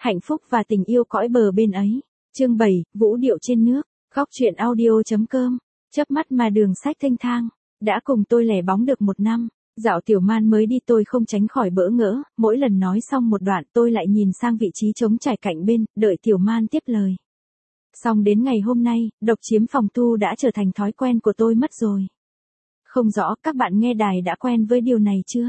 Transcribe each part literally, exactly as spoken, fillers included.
hạnh phúc và tình yêu cõi bờ bên ấy. Chương bảy, vũ điệu trên nước. Góc truyện audio.com. Chớp mắt mà đường sách thênh thang. Đã cùng tôi lẻ bóng được một năm. Dạo Tiểu Man mới đi tôi không tránh khỏi bỡ ngỡ, mỗi lần nói xong một đoạn tôi lại nhìn sang vị trí trống trải cạnh bên, đợi Tiểu Man tiếp lời. Xong đến ngày hôm nay, độc chiếm phòng thu đã trở thành thói quen của tôi mất rồi. Không rõ các bạn nghe đài đã quen với điều này chưa?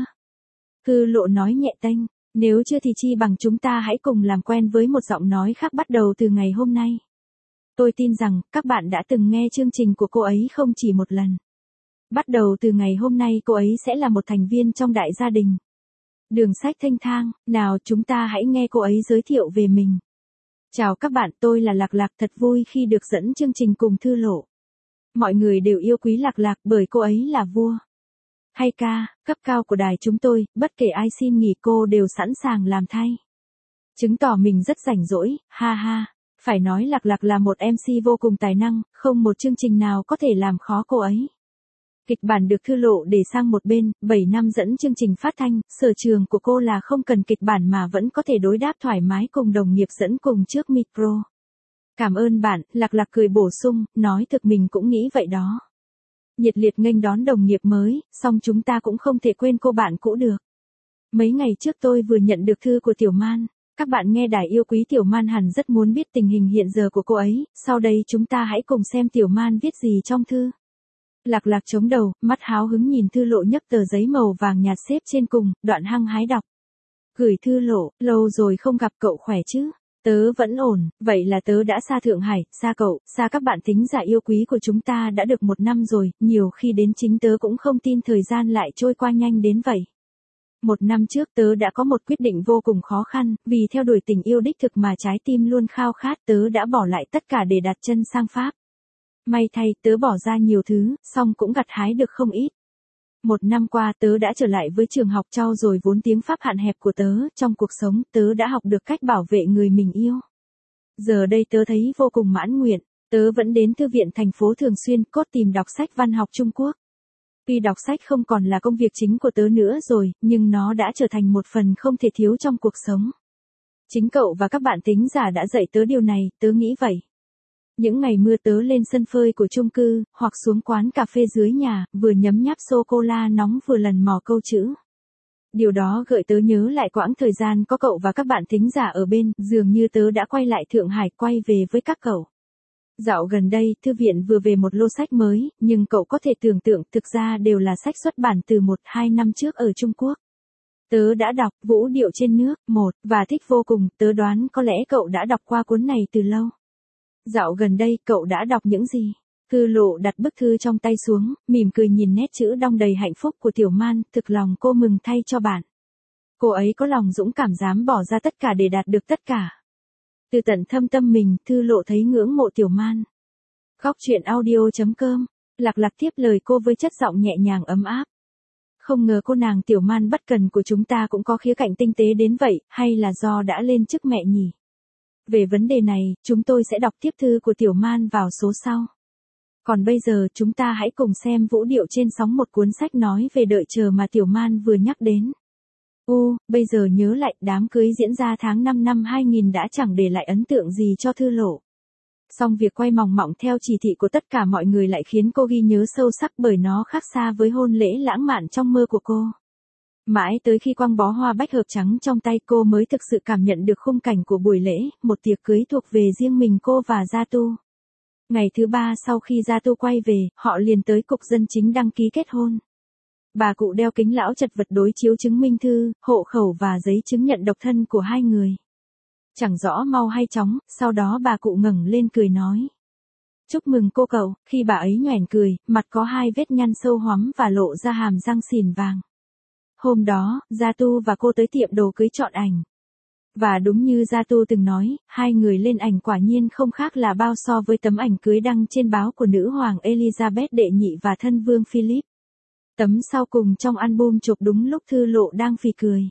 Cư Lộ nói nhẹ tênh, nếu chưa thì chi bằng chúng ta hãy cùng làm quen với một giọng nói khác bắt đầu từ ngày hôm nay. Tôi tin rằng các bạn đã từng nghe chương trình của cô ấy không chỉ một lần. Bắt đầu từ ngày hôm nay cô ấy sẽ là một thành viên trong đại gia đình. Đường sách thênh thang, nào chúng ta hãy nghe cô ấy giới thiệu về mình. Chào các bạn, tôi là Lạc Lạc, thật vui khi được dẫn chương trình cùng Thư Lộ. Mọi người đều yêu quý Lạc Lạc bởi cô ấy là vua. Hay ca, cấp cao của đài chúng tôi, bất kể ai xin nghỉ cô đều sẵn sàng làm thay. Chứng tỏ mình rất rảnh rỗi, ha ha. Phải nói Lạc Lạc là một em xê vô cùng tài năng, không một chương trình nào có thể làm khó cô ấy. Kịch bản được Thư Lộ để sang một bên, bảy năm dẫn chương trình phát thanh, sở trường của cô là không cần kịch bản mà vẫn có thể đối đáp thoải mái cùng đồng nghiệp dẫn cùng trước micro. Cảm ơn bạn, Lạc Lạc cười bổ sung, nói thực mình cũng nghĩ vậy đó. Nhiệt liệt nghênh đón đồng nghiệp mới, song chúng ta cũng không thể quên cô bạn cũ được. Mấy ngày trước tôi vừa nhận được thư của Tiểu Man. Các bạn nghe đài yêu quý Tiểu Man hẳn rất muốn biết tình hình hiện giờ của cô ấy, sau đây chúng ta hãy cùng xem Tiểu Man viết gì trong thư. Lạc Lạc chống đầu, mắt háo hứng nhìn Thư Lộ nhấc tờ giấy màu vàng nhạt xếp trên cùng, đoạn hăng hái đọc. Gửi Thư Lộ, lâu rồi không gặp cậu khỏe chứ? Tớ vẫn ổn, vậy là tớ đã xa Thượng Hải, xa cậu, xa các bạn thính giả yêu quý của chúng ta đã được một năm rồi, nhiều khi đến chính tớ cũng không tin thời gian lại trôi qua nhanh đến vậy. Một năm trước tớ đã có một quyết định vô cùng khó khăn, vì theo đuổi tình yêu đích thực mà trái tim luôn khao khát, tớ đã bỏ lại tất cả để đặt chân sang Pháp. May thay tớ bỏ ra nhiều thứ, song cũng gặt hái được không ít. Một năm qua tớ đã trở lại với trường học trau dồi vốn tiếng Pháp hạn hẹp của tớ, trong cuộc sống tớ đã học được cách bảo vệ người mình yêu. Giờ đây tớ thấy vô cùng mãn nguyện, tớ vẫn đến thư viện thành phố thường xuyên cốt tìm đọc sách văn học Trung Quốc. Tuy đọc sách không còn là công việc chính của tớ nữa rồi, nhưng nó đã trở thành một phần không thể thiếu trong cuộc sống. Chính cậu và các bạn thính giả đã dạy tớ điều này, tớ nghĩ vậy. Những ngày mưa tớ lên sân phơi của chung cư, hoặc xuống quán cà phê dưới nhà, vừa nhấm nháp sô-cô-la nóng vừa lần mò câu chữ. Điều đó gợi tớ nhớ lại quãng thời gian có cậu và các bạn thính giả ở bên, dường như tớ đã quay lại Thượng Hải, quay về với các cậu. Dạo gần đây, thư viện vừa về một lô sách mới, nhưng cậu có thể tưởng tượng thực ra đều là sách xuất bản từ một hai năm trước ở Trung Quốc. Tớ đã đọc Vũ điệu trên nước, một, và thích vô cùng, tớ đoán có lẽ cậu đã đọc qua cuốn này từ lâu. Dạo gần đây, cậu đã đọc những gì? Thư Lộ đặt bức thư trong tay xuống, mỉm cười nhìn nét chữ đong đầy hạnh phúc của Tiểu Man, thực lòng cô mừng thay cho bạn. Cô ấy có lòng dũng cảm dám bỏ ra tất cả để đạt được tất cả. Từ tận thâm tâm mình, Thư Lộ thấy ngưỡng mộ Tiểu Man. Góc truyện audio.com. Lạc Lạc tiếp lời cô với chất giọng nhẹ nhàng ấm áp. Không ngờ cô nàng Tiểu Man bất cần của chúng ta cũng có khía cạnh tinh tế đến vậy, hay là do đã lên chức mẹ nhỉ? Về vấn đề này, chúng tôi sẽ đọc tiếp thư của Tiểu Man vào số sau. Còn bây giờ chúng ta hãy cùng xem Vũ điệu trên sóng, một cuốn sách nói về đợi chờ mà Tiểu Man vừa nhắc đến. U, bây giờ nhớ lại đám cưới diễn ra tháng năm năm hai nghìn đã chẳng để lại ấn tượng gì cho Thư Lộ. Song việc quay mòng mỏng theo chỉ thị của tất cả mọi người lại khiến cô ghi nhớ sâu sắc bởi nó khác xa với hôn lễ lãng mạn trong mơ của cô. Mãi tới khi quăng bó hoa bách hợp trắng trong tay cô mới thực sự cảm nhận được khung cảnh của buổi lễ, một tiệc cưới thuộc về riêng mình cô và Gia Tu. Ngày thứ ba sau khi Gia Tu quay về, họ liền tới cục dân chính đăng ký kết hôn. Bà cụ đeo kính lão chật vật đối chiếu chứng minh thư, hộ khẩu và giấy chứng nhận độc thân của hai người. Chẳng rõ mau hay chóng, sau đó bà cụ ngẩng lên cười nói. Chúc mừng cô cậu, khi bà ấy nhoẻn cười, mặt có hai vết nhăn sâu hoắm và lộ ra hàm răng xỉn vàng. Hôm đó, Gia Tu và cô tới tiệm đồ cưới chọn ảnh. Và đúng như Gia Tu từng nói, hai người lên ảnh quả nhiên không khác là bao so với tấm ảnh cưới đăng trên báo của nữ hoàng Elizabeth đệ nhị và thân vương Philip. Tấm sau cùng trong album chụp đúng lúc Thư Lộ đang phì cười.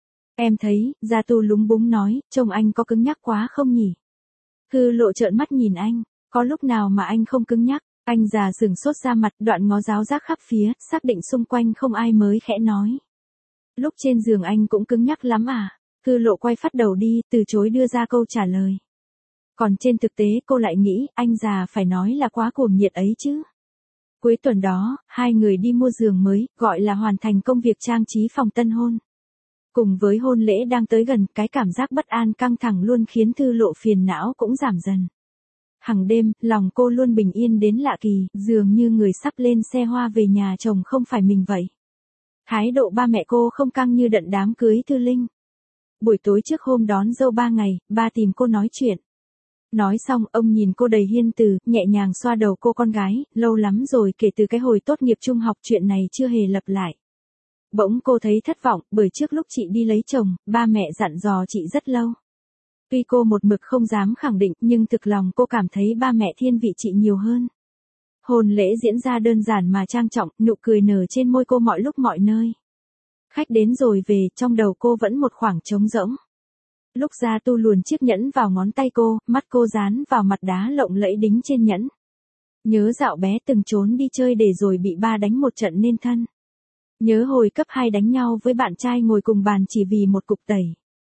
Em thấy, Gia Tu lúng búng nói, trông anh có cứng nhắc quá không nhỉ? Thư Lộ trợn mắt nhìn anh, có lúc nào mà anh không cứng nhắc? Anh già sừng sốt ra mặt, đoạn ngó giáo giác khắp phía, xác định xung quanh không ai mới khẽ nói. Lúc trên giường anh cũng cứng nhắc lắm à? Thư Lộ quay phát đầu đi, từ chối đưa ra câu trả lời. Còn trên thực tế cô lại nghĩ, anh già phải nói là quá cuồng nhiệt ấy chứ. Cuối tuần đó, hai người đi mua giường mới, gọi là hoàn thành công việc trang trí phòng tân hôn. Cùng với hôn lễ đang tới gần, cái cảm giác bất an căng thẳng luôn khiến Thư Lộ phiền não cũng giảm dần. Hằng đêm, lòng cô luôn bình yên đến lạ kỳ, dường như người sắp lên xe hoa về nhà chồng không phải mình vậy. Thái độ ba mẹ cô không căng như đận đám cưới Thư Linh. Buổi tối trước hôm đón dâu ba ngày, ba tìm cô nói chuyện. Nói xong, ông nhìn cô đầy hiên từ, nhẹ nhàng xoa đầu cô con gái, lâu lắm rồi kể từ cái hồi tốt nghiệp trung học chuyện này chưa hề lặp lại. Bỗng cô thấy thất vọng, bởi trước lúc chị đi lấy chồng, ba mẹ dặn dò chị rất lâu. Tuy cô một mực không dám khẳng định, nhưng thực lòng cô cảm thấy ba mẹ thiên vị chị nhiều hơn. Hôn lễ diễn ra đơn giản mà trang trọng, nụ cười nở trên môi cô mọi lúc mọi nơi. Khách đến rồi về, trong đầu cô vẫn một khoảng trống rỗng. Lúc Gia Tu luồn chiếc nhẫn vào ngón tay cô, mắt cô dán vào mặt đá lộng lẫy đính trên nhẫn. Nhớ dạo bé từng trốn đi chơi để rồi bị ba đánh một trận nên thân. Nhớ hồi cấp hai đánh nhau với bạn trai ngồi cùng bàn chỉ vì một cục tẩy.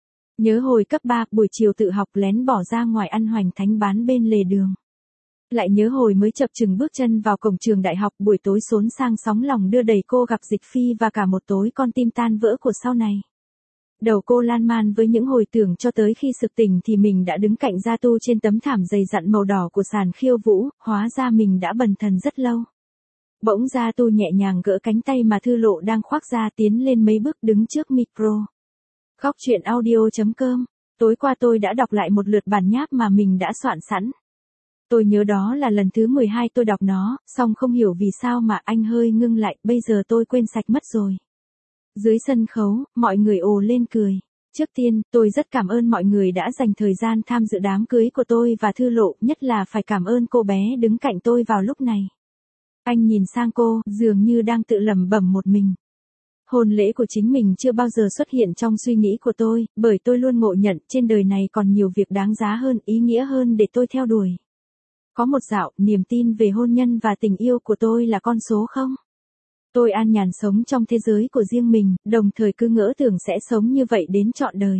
Nhớ hồi cấp ba, buổi chiều tự học lén bỏ ra ngoài ăn hoành thánh bán bên lề đường. Lại nhớ hồi mới chập chừng bước chân vào cổng trường đại học, buổi tối xốn sang sóng lòng đưa đẩy cô gặp Dịch Phi và cả một tối con tim tan vỡ của sau này. Đầu cô lan man với những hồi tưởng cho tới khi sực tỉnh thì mình đã đứng cạnh Gia Tu trên tấm thảm dày dặn màu đỏ của sàn khiêu vũ, hóa ra mình đã bần thần rất lâu. Bỗng Gia Tu nhẹ nhàng gỡ cánh tay mà Thư Lộ đang khoác ra, tiến lên mấy bước đứng trước micro. Khóc chuyện audio chấm com. Tối qua tôi đã đọc lại một lượt bản nháp mà mình đã soạn sẵn. Tôi nhớ đó là lần thứ mười hai tôi đọc nó, song không hiểu vì sao mà anh hơi ngưng lại, bây giờ tôi quên sạch mất rồi. Dưới sân khấu, mọi người ồ lên cười. Trước tiên, tôi rất cảm ơn mọi người đã dành thời gian tham dự đám cưới của tôi và Thư Lộ, nhất là phải cảm ơn cô bé đứng cạnh tôi vào lúc này. Anh nhìn sang cô, dường như đang tự lẩm bẩm một mình. Hôn lễ của chính mình chưa bao giờ xuất hiện trong suy nghĩ của tôi, bởi tôi luôn ngộ nhận trên đời này còn nhiều việc đáng giá hơn, ý nghĩa hơn để tôi theo đuổi. Có một dạo, niềm tin về hôn nhân và tình yêu của tôi là con số không? Tôi an nhàn sống trong thế giới của riêng mình, đồng thời cứ ngỡ tưởng sẽ sống như vậy đến trọn đời.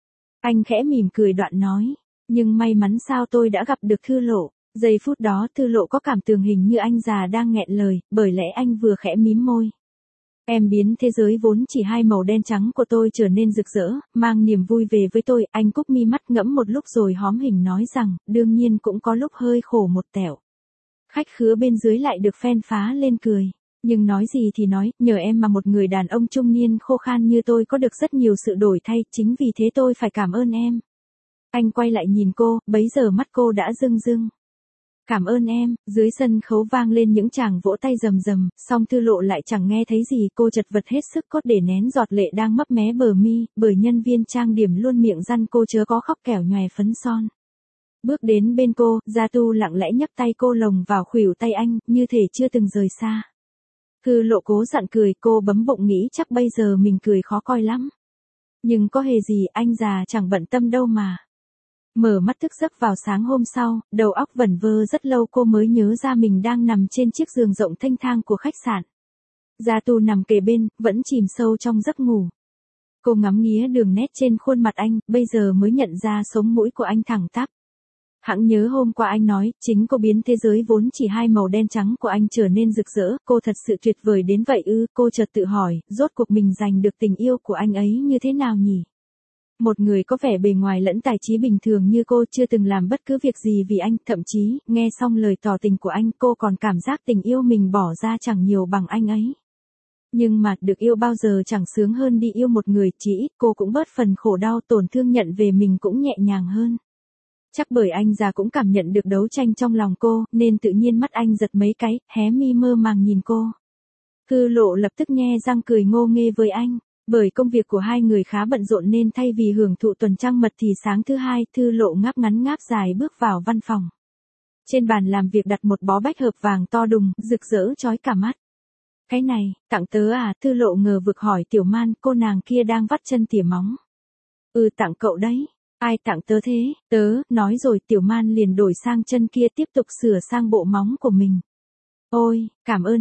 Anh khẽ mỉm cười đoạn nói, nhưng may mắn sao tôi đã gặp được Thư Lộ. Giây phút đó Thư Lộ có cảm tưởng hình như anh già đang nghẹn lời, bởi lẽ anh vừa khẽ mím môi. Em biến thế giới vốn chỉ hai màu đen trắng của tôi trở nên rực rỡ, mang niềm vui về với tôi. Anh cúp mi mắt ngẫm một lúc rồi hóm hình nói rằng, đương nhiên cũng có lúc hơi khổ một tẹo. Khách khứa bên dưới lại được phen phá lên cười. Nhưng nói gì thì nói, nhờ em mà một người đàn ông trung niên khô khan như tôi có được rất nhiều sự đổi thay, chính vì thế tôi phải cảm ơn em. Anh quay lại nhìn cô, bấy giờ mắt cô đã rưng rưng. Cảm ơn em. Dưới sân khấu vang lên những tràng vỗ tay rầm rầm, song Thư Lộ lại chẳng nghe thấy gì, cô chật vật hết sức cốt để nén giọt lệ đang mấp mé bờ mi, bởi nhân viên trang điểm luôn miệng răn cô chớ có khóc kẻo nhòe phấn son. Bước đến bên cô, Gia Tu lặng lẽ nhấc tay cô lồng vào khuỷu tay anh, như thể chưa từng rời xa. Thư Lộ cố dặn cười, cô bấm bụng nghĩ chắc bây giờ mình cười khó coi lắm. Nhưng có hề gì, anh già chẳng bận tâm đâu mà. Mở mắt thức giấc vào sáng hôm sau, đầu óc vẩn vơ rất lâu cô mới nhớ ra mình đang nằm trên chiếc giường rộng thênh thang của khách sạn. Gia Tu nằm kề bên, vẫn chìm sâu trong giấc ngủ. Cô ngắm nghía đường nét trên khuôn mặt anh, bây giờ mới nhận ra sống mũi của anh thẳng tắp. Hẵng nhớ hôm qua anh nói, chính cô biến thế giới vốn chỉ hai màu đen trắng của anh trở nên rực rỡ, cô thật sự tuyệt vời đến vậy ư, cô chợt tự hỏi, rốt cuộc mình giành được tình yêu của anh ấy như thế nào nhỉ? Một người có vẻ bề ngoài lẫn tài trí bình thường như cô chưa từng làm bất cứ việc gì vì anh, thậm chí, nghe xong lời tỏ tình của anh cô còn cảm giác tình yêu mình bỏ ra chẳng nhiều bằng anh ấy. Nhưng mà, được yêu bao giờ chẳng sướng hơn đi yêu một người, chỉ ít cô cũng bớt phần khổ đau tổn thương nhận về mình cũng nhẹ nhàng hơn. Chắc bởi anh già cũng cảm nhận được đấu tranh trong lòng cô, nên tự nhiên mắt anh giật mấy cái, hé mi mơ màng nhìn cô. Thư Lộ lập tức nhe răng cười ngô nghê với anh. Bởi công việc của hai người khá bận rộn nên thay vì hưởng thụ tuần trăng mật thì sáng thứ hai, Thư Lộ ngáp ngắn ngáp dài bước vào văn phòng. Trên bàn làm việc đặt một bó bách hợp vàng to đùng, rực rỡ chói cả mắt. Cái này, tặng tớ à? Thư Lộ ngờ vực hỏi Tiểu Man, cô nàng kia đang vắt chân tỉa móng. Ừ, tặng cậu đấy. Ai tặng tớ thế? Tớ, nói rồi Tiểu Man liền đổi sang chân kia tiếp tục sửa sang bộ móng của mình. Ôi, cảm ơn nhé.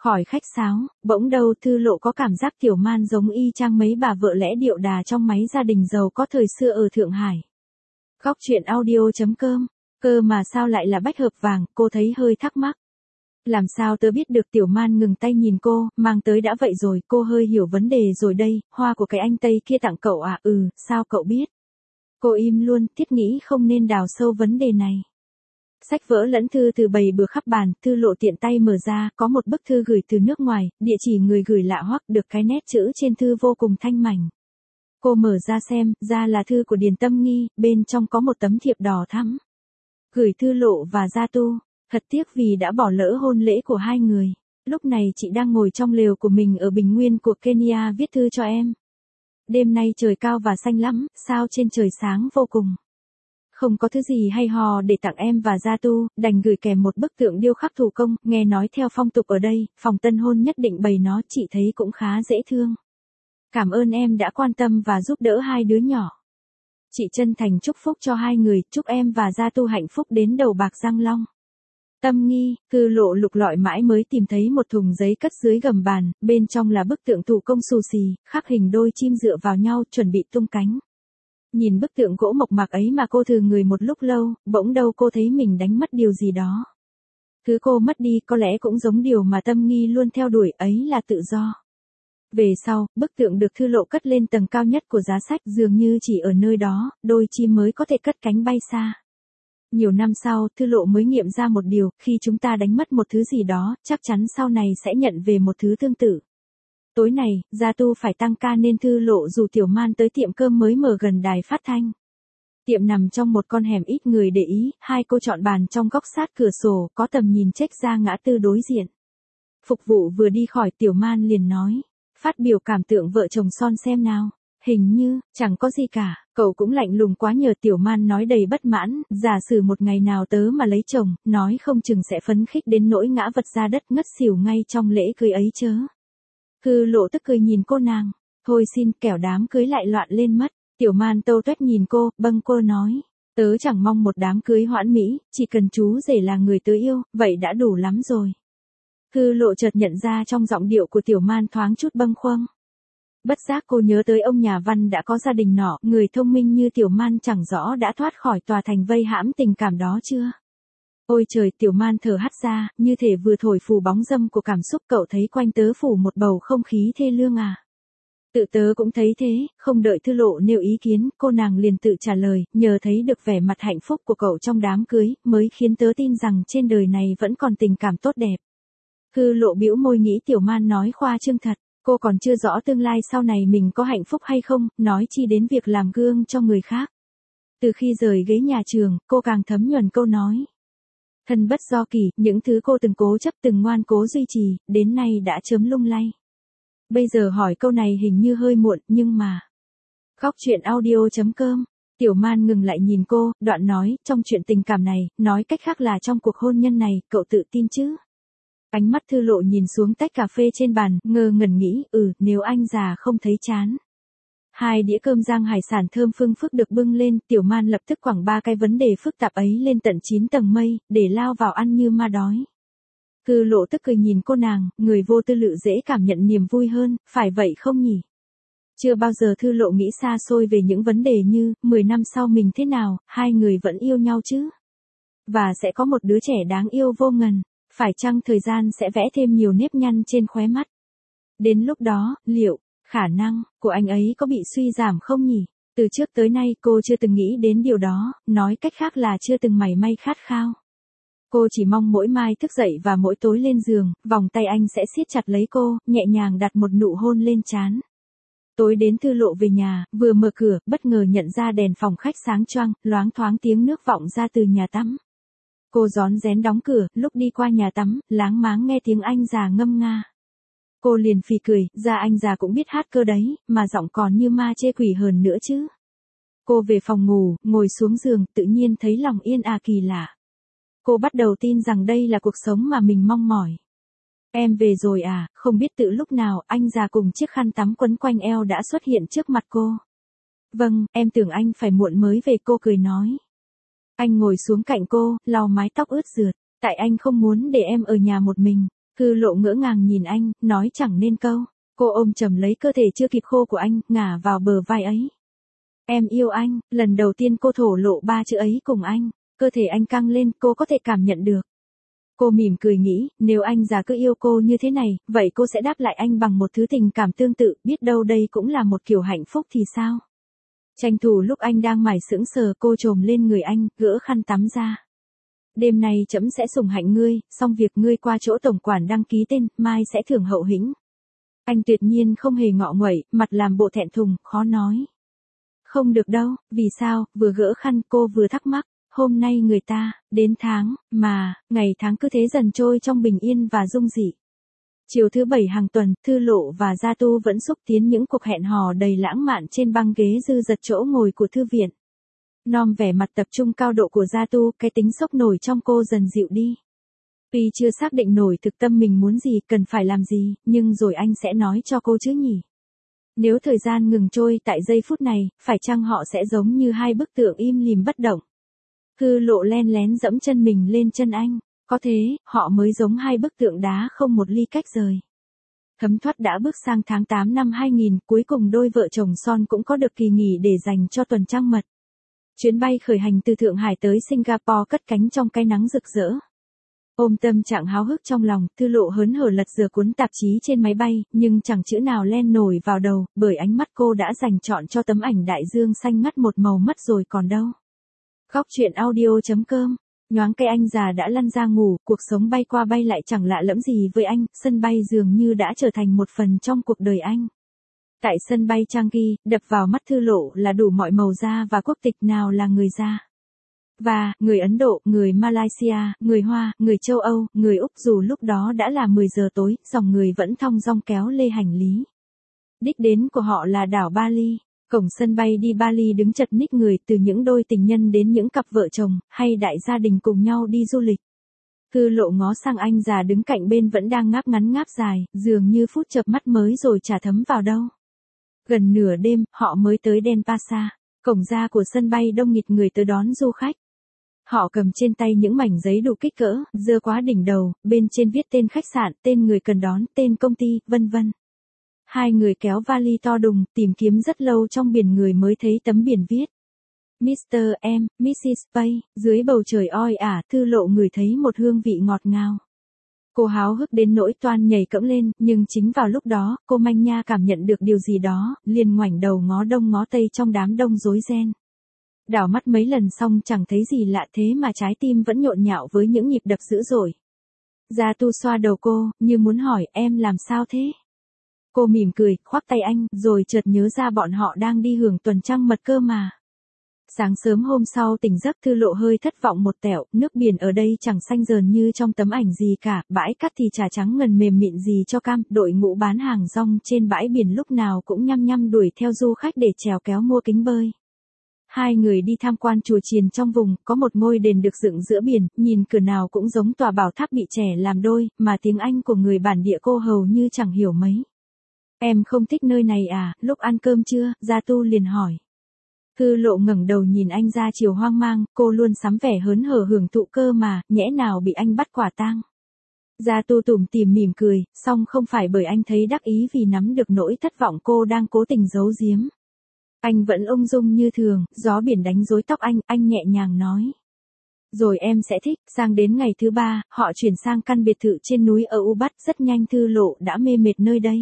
Khỏi khách sáo, bỗng đâu Thư Lộ có cảm giác Tiểu Man giống y chang mấy bà vợ lẽ điệu đà trong máy gia đình giàu có thời xưa ở Thượng Hải. Góc truyện audio.com, cơ mà sao lại là bách hợp vàng, cô thấy hơi thắc mắc. Làm sao tớ biết được? Tiểu Man ngừng tay nhìn cô, mang tới đã vậy rồi, cô hơi hiểu vấn đề rồi đây, hoa của cái anh Tây kia tặng cậu à? Ừ, sao cậu biết? Cô im luôn, thiết nghĩ không nên đào sâu vấn đề này. Sách vỡ lẫn thư từ bầy bừa khắp bàn, Thư Lộ tiện tay mở ra, có một bức thư gửi từ nước ngoài, địa chỉ người gửi lạ hoắc, được cái nét chữ trên thư vô cùng thanh mảnh. Cô mở ra xem, ra là thư của Điền Tâm Nghi, bên trong có một tấm thiệp đỏ thắm. Gửi Thư Lộ và Gia Tu, thật tiếc vì đã bỏ lỡ hôn lễ của hai người. Lúc này chị đang ngồi trong lều của mình ở Bình Nguyên của Kenya viết thư cho em. Đêm nay trời cao và xanh lắm, sao trên trời sáng vô cùng. Không có thứ gì hay ho để tặng em và Gia Tu, đành gửi kèm một bức tượng điêu khắc thủ công, nghe nói theo phong tục ở đây, phòng tân hôn nhất định bày nó, chị thấy cũng khá dễ thương. Cảm ơn em đã quan tâm và giúp đỡ hai đứa nhỏ. Chị chân thành chúc phúc cho hai người, chúc em và Gia Tu hạnh phúc đến đầu bạc răng long. Tâm Nghi. Thư Lộ lục lọi mãi mới tìm thấy một thùng giấy cất dưới gầm bàn, bên trong là bức tượng thủ công xù xì, khắc hình đôi chim dựa vào nhau, chuẩn bị tung cánh. Nhìn bức tượng gỗ mộc mạc ấy mà cô thừ người một lúc lâu, bỗng đâu cô thấy mình đánh mất điều gì đó. Thứ cô mất đi có lẽ cũng giống điều mà Tâm Nghi luôn theo đuổi, ấy là tự do. Về sau, bức tượng được Thư Lộ cất lên tầng cao nhất của giá sách, dường như chỉ ở nơi đó, đôi chim mới có thể cất cánh bay xa. Nhiều năm sau, Thư Lộ mới nghiệm ra một điều, khi chúng ta đánh mất một thứ gì đó, chắc chắn sau này sẽ nhận về một thứ tương tự. Tối này, Gia Tu phải tăng ca nên Thư Lộ rủ Tiểu Man tới tiệm cơm mới mở gần đài phát thanh. Tiệm nằm trong một con hẻm ít người để ý, hai cô chọn bàn trong góc sát cửa sổ, có tầm nhìn chếch ra ngã tư đối diện. Phục vụ vừa đi khỏi, Tiểu Man liền nói, phát biểu cảm tưởng vợ chồng son xem nào. Hình như, chẳng có gì cả, cậu cũng lạnh lùng quá nhờ. Tiểu Man nói đầy bất mãn, giả sử một ngày nào tớ mà lấy chồng, nói không chừng sẽ phấn khích đến nỗi ngã vật ra đất ngất xỉu ngay trong lễ cưới ấy chớ. Thư Lộ tức cười nhìn cô nàng, thôi xin, kẻo đám cưới lại loạn lên mất. Tiểu Man tâu tuét nhìn cô, bâng cô nói, tớ chẳng mong một đám cưới hoãn mỹ, chỉ cần chú rể là người tớ yêu, vậy đã đủ lắm rồi. Thư Lộ chợt nhận ra trong giọng điệu của Tiểu Man thoáng chút bâng khuâng. Bất giác cô nhớ tới ông nhà văn đã có gia đình nọ, người thông minh như Tiểu Man chẳng rõ đã thoát khỏi tòa thành vây hãm tình cảm đó chưa. Ôi trời, Tiểu Man thở hắt ra, như thể vừa thổi phù bóng dâm của cảm xúc. Cậu thấy quanh tớ phủ một bầu không khí thê lương à? Tự tớ cũng thấy thế. Không đợi Thư Lộ nêu ý kiến, cô nàng liền tự trả lời, nhờ thấy được vẻ mặt hạnh phúc của cậu trong đám cưới, mới khiến tớ tin rằng trên đời này vẫn còn tình cảm tốt đẹp. Thư Lộ bĩu môi nghĩ Tiểu Man nói khoa trương thật. Cô còn chưa rõ tương lai sau này mình có hạnh phúc hay không, nói chi đến việc làm gương cho người khác. Từ khi rời ghế nhà trường, cô càng thấm nhuần câu nói. Thân bất do kỳ, những thứ cô từng cố chấp từng ngoan cố duy trì, đến nay đã chớm lung lay. Bây giờ hỏi câu này hình như hơi muộn, nhưng mà... Góc truyện audio.com, Tiểu Man ngừng lại nhìn cô, đoạn nói, trong chuyện tình cảm này, nói cách khác là trong cuộc hôn nhân này, cậu tự tin chứ? Ánh mắt Thư Lộ nhìn xuống tách cà phê trên bàn, ngơ ngẩn nghĩ, ừ, nếu anh già không thấy chán. Hai đĩa cơm rang hải sản thơm phưng phức được bưng lên, Tiểu Man lập tức quẳng ba cái vấn đề phức tạp ấy lên tận chín tầng mây, để lao vào ăn như ma đói. Thư Lộ tức cười nhìn cô nàng, người vô tư lự dễ cảm nhận niềm vui hơn, phải vậy không nhỉ? Chưa bao giờ Thư Lộ nghĩ xa xôi về những vấn đề như, mười năm sau mình thế nào, hai người vẫn yêu nhau chứ? Và sẽ có một đứa trẻ đáng yêu vô ngần. Phải chăng thời gian sẽ vẽ thêm nhiều nếp nhăn trên khóe mắt? Đến lúc đó, liệu, khả năng, của anh ấy có bị suy giảm không nhỉ? Từ trước tới nay cô chưa từng nghĩ đến điều đó, nói cách khác là chưa từng mảy may khát khao. Cô chỉ mong mỗi mai thức dậy và mỗi tối lên giường, vòng tay anh sẽ siết chặt lấy cô, nhẹ nhàng đặt một nụ hôn lên trán. Tối đến Thư Lộ về nhà, vừa mở cửa, bất ngờ nhận ra đèn phòng khách sáng choang, loáng thoáng tiếng nước vọng ra từ nhà tắm. Cô rón rén đóng cửa, lúc đi qua nhà tắm, láng máng nghe tiếng anh già ngâm nga. Cô liền phì cười, ra anh già cũng biết hát cơ đấy, mà giọng còn như ma chê quỷ hờn nữa chứ. Cô về phòng ngủ, ngồi xuống giường, tự nhiên thấy lòng yên ả kỳ lạ. Cô bắt đầu tin rằng đây là cuộc sống mà mình mong mỏi. Em về rồi à, không biết từ lúc nào, anh già cùng chiếc khăn tắm quấn quanh eo đã xuất hiện trước mặt cô. Vâng, em tưởng anh phải muộn mới về, cô cười nói. Anh ngồi xuống cạnh cô, lau mái tóc ướt rượt, tại anh không muốn để em ở nhà một mình. Thư Lộ ngỡ ngàng nhìn anh, nói chẳng nên câu. Cô ôm chầm lấy cơ thể chưa kịp khô của anh, ngả vào bờ vai ấy. Em yêu anh, lần đầu tiên cô thổ lộ ba chữ ấy cùng anh, cơ thể anh căng lên, cô có thể cảm nhận được. Cô mỉm cười nghĩ, nếu anh già cứ yêu cô như thế này, vậy cô sẽ đáp lại anh bằng một thứ tình cảm tương tự, biết đâu đây cũng là một kiểu hạnh phúc thì sao? Tranh thủ lúc anh đang mải sững sờ, cô trồm lên người anh, gỡ khăn tắm ra. Đêm nay trẫm sẽ sủng hạnh ngươi, xong việc ngươi qua chỗ tổng quản đăng ký tên, mai sẽ thưởng hậu hĩnh. Anh tuyệt nhiên không hề ngọ nguậy, mặt làm bộ thẹn thùng, khó nói. Không được đâu, vì sao? Vừa gỡ khăn cô vừa thắc mắc. Hôm nay người ta, đến tháng, mà, ngày tháng cứ thế dần trôi trong bình yên và dung dị. Chiều thứ bảy hàng tuần, Thư Lộ và Gia Tu vẫn xúc tiến những cuộc hẹn hò đầy lãng mạn trên băng ghế dư dật chỗ ngồi của thư viện. Nom vẻ mặt tập trung cao độ của Gia Tu, cái tính sốc nổi trong cô dần dịu đi. Tuy chưa xác định nổi thực tâm mình muốn gì, cần phải làm gì, nhưng rồi anh sẽ nói cho cô chứ nhỉ. Nếu thời gian ngừng trôi tại giây phút này, phải chăng họ sẽ giống như hai bức tượng im lìm bất động? Thư Lộ len lén dẫm chân mình lên chân anh, có thế, họ mới giống hai bức tượng đá không một ly cách rời. Thấm thoát đã bước sang tháng tám năm hai nghìn, cuối cùng đôi vợ chồng son cũng có được kỳ nghỉ để dành cho tuần trăng mật. Chuyến bay khởi hành từ Thượng Hải tới Singapore cất cánh trong cái nắng rực rỡ. Ôm tâm trạng háo hức trong lòng, Thư Lộ hớn hở lật dừa cuốn tạp chí trên máy bay, nhưng chẳng chữ nào len nổi vào đầu, bởi ánh mắt cô đã dành trọn cho tấm ảnh đại dương xanh ngắt một màu mất rồi còn đâu. Khóc chuyện audio chấm com. Nhoáng cái anh già đã lăn ra ngủ, cuộc sống bay qua bay lại chẳng lạ lẫm gì với anh, sân bay dường như đã trở thành một phần trong cuộc đời anh. Tại sân bay Changi, đập vào mắt Thư Lộ là đủ mọi màu da và quốc tịch, nào là người da và, người Ấn Độ, người Malaysia, người Hoa, người châu Âu, người Úc. Dù lúc đó đã là mười giờ tối, dòng người vẫn thong dong kéo lê hành lý. Đích đến của họ là đảo Bali. Cổng sân bay đi Bali đứng chật ních người, từ những đôi tình nhân đến những cặp vợ chồng, hay đại gia đình cùng nhau đi du lịch. Thư Lộ ngó sang anh già đứng cạnh bên vẫn đang ngáp ngắn ngáp dài, dường như phút chợp mắt mới rồi chả thấm vào đâu. Gần nửa đêm, họ mới tới Denpasar. Cổng ra của sân bay đông nghịt người tới đón du khách. Họ cầm trên tay những mảnh giấy đủ kích cỡ, dơ quá đỉnh đầu, bên trên viết tên khách sạn, tên người cần đón, tên công ty, vân vân. Hai người kéo vali to đùng, tìm kiếm rất lâu trong biển người mới thấy tấm biển viết. mít tơ M, mít xít Pay, dưới bầu trời oi ả, Thư Lộ ngửi thấy một hương vị ngọt ngào. Cô háo hức đến nỗi toan nhảy cẫng lên, nhưng chính vào lúc đó, cô manh nha cảm nhận được điều gì đó, liền ngoảnh đầu ngó đông ngó tây trong đám đông rối ren. Đảo mắt mấy lần xong chẳng thấy gì lạ thế mà trái tim vẫn nhộn nhạo với những nhịp đập dữ dội. Gia Tu xoa đầu cô, như muốn hỏi em làm sao thế? Cô mỉm cười, khoác tay anh, rồi chợt nhớ ra bọn họ đang đi hưởng tuần trăng mật cơ mà. Sáng sớm hôm sau tỉnh giấc, Thư Lộ hơi thất vọng một tẹo, nước biển ở đây chẳng xanh dờn như trong tấm ảnh gì cả, bãi cát thì chả trắng ngần mềm mịn gì cho cam, đội ngũ bán hàng rong trên bãi biển lúc nào cũng nhăm nhăm đuổi theo du khách để chèo kéo mua kính bơi. Hai người đi tham quan chùa chiền trong vùng, có một ngôi đền được dựng giữa biển, nhìn cửa nào cũng giống tòa bảo tháp bị chẻ làm đôi, mà tiếng Anh của người bản địa cô hầu như chẳng hiểu mấy. Em không thích nơi này à? Lúc ăn cơm chưa? Gia Tu liền hỏi. Thư Lộ ngẩng đầu nhìn anh ra chiều hoang mang, cô luôn sắm vẻ hớn hở hưởng thụ cơ mà, nhẽ nào bị anh bắt quả tang. Gia Tu tủm tỉm mỉm cười, song không phải bởi anh thấy đắc ý vì nắm được nỗi thất vọng cô đang cố tình giấu giếm. Anh vẫn ung dung như thường, gió biển đánh rối tóc anh, anh nhẹ nhàng nói. Rồi em sẽ thích. Sang đến ngày thứ ba, họ chuyển sang căn biệt thự trên núi ở Ubat, rất nhanh Thư Lộ đã mê mệt nơi đây.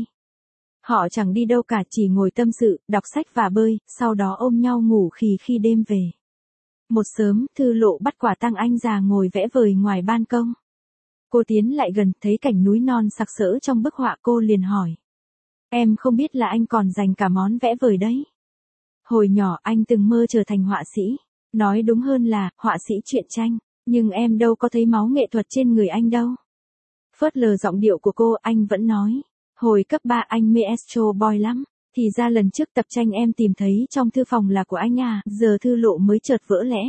Họ chẳng đi đâu cả, chỉ ngồi tâm sự, đọc sách và bơi, sau đó ôm nhau ngủ khì khi đêm về. Một sớm, Thư Lộ bắt quả tang anh già ngồi vẽ vời ngoài ban công. Cô tiến lại gần, thấy cảnh núi non sặc sỡ trong bức họa, cô liền hỏi. Em không biết là anh còn dành cả món vẽ vời đấy. Hồi nhỏ anh từng mơ trở thành họa sĩ, nói đúng hơn là họa sĩ truyện tranh, nhưng em đâu có thấy máu nghệ thuật trên người anh đâu. Phớt lờ giọng điệu của cô, anh vẫn nói. Hồi cấp ba anh mê Astro Boy lắm, thì ra lần trước tập tranh em tìm thấy trong thư phòng là của anh à, giờ Thư Lộ mới chợt vỡ lẽ.